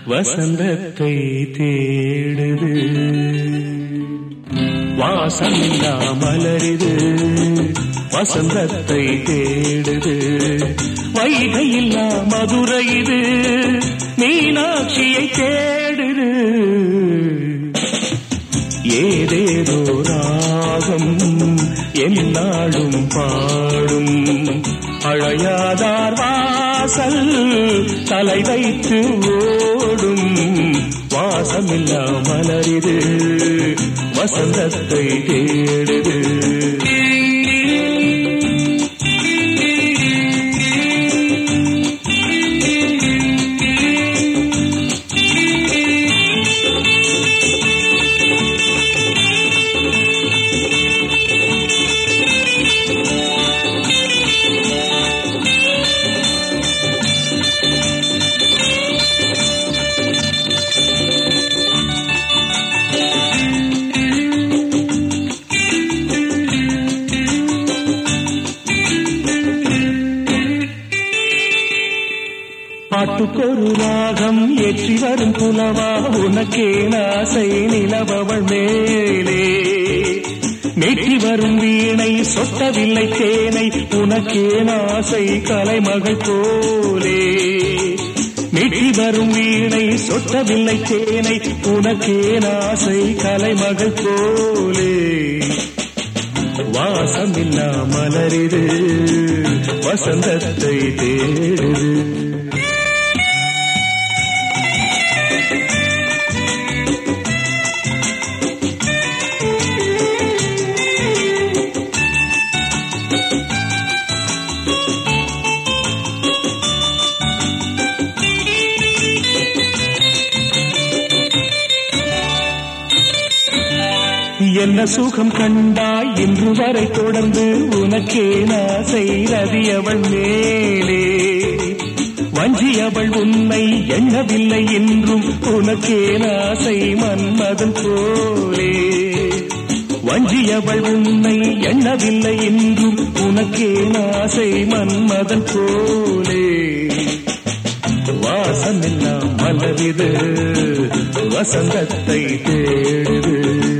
வசந்தத்தை தேடுது, வாசமில்லா மலரிது வசந்தத்தை தேடுது, வைகையில்லா மதுரை இது மீனாட்சியை தேடுது. ஏதேதோ ராகம் என்னாலும் பாடும், அழையாதார் வாசல் தலை வைத்து ஓடும், வாசமில்லா மலரிது வசந்தத்தை தேடுது. பாட்டுக்கொரு ராகம் ஏற்றி வரும் புலவா, உனக்கே ஆசை நிலவவள் மேலே, மேற்றி வரும் வீணை சொட்டவில்லை தேனை, உனக்கே ஆசை கலைமகள் போலே. மேற்றி வரும் வீணை சொட்டவில்லை தேனை, உனக்கே ஆசை கலைமகள் போலே. வாசமில்லா மலரிது வசந்தத்தை தேடுது. என்ன சுகம் கண்டாய் இன்று வரை தொடர்ந்து, உனக்கே ஆசை ரதியவள் மேலே, வஞ்சியவள் உன்னை எண்ணவில்லை என்றும், உனக்கே ஆசை மன்மதன் போலே. வஞ்சியவள் உன்னை எண்ணவில்லை என்றும், உனக்கே ஆசை மன்மதன் போலே. வாசமெல்லாம் மலரிது வசந்தத்தை தேடுது.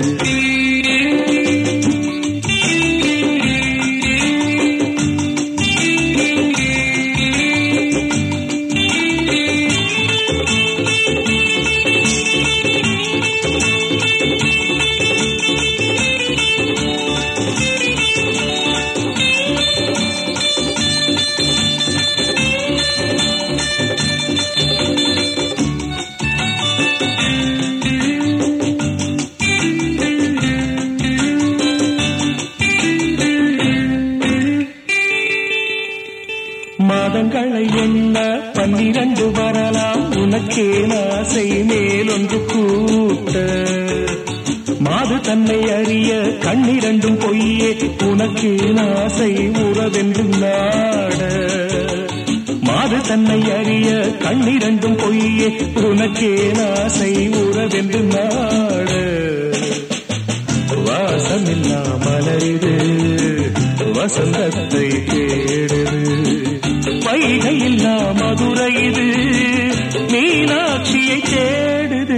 மாதங்களை எண்ண 12 வரலாம், உனக்கே ஆசை மேலொன்று கூட்ட. மாது தன்னை அறிய கண்ணிரண்டும் பொய்யே, உனக்கே ஆசை உறவென்று நாட. மாது தன்னை அறிய கண்ணிரண்டும் பொய்யே, உனக்கே ஆசை உறவென்று நாட. வாசமில்லா மலரிது வசந்தத்தை தேடுது, வைகையில்லா மதுரை இது மீனாட்சியை தேடுது.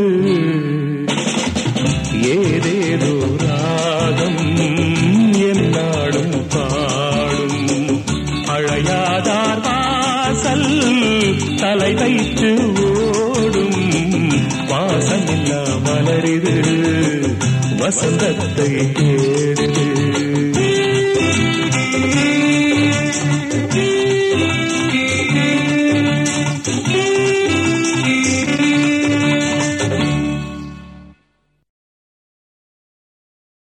ஏதேதோ ராகம் என்னாடும் பாடும், அழையாதார் வாசல் தலை வைத்து ஓடும், வாசமில்லா மலரிது வசந்தத்தை தேடுது.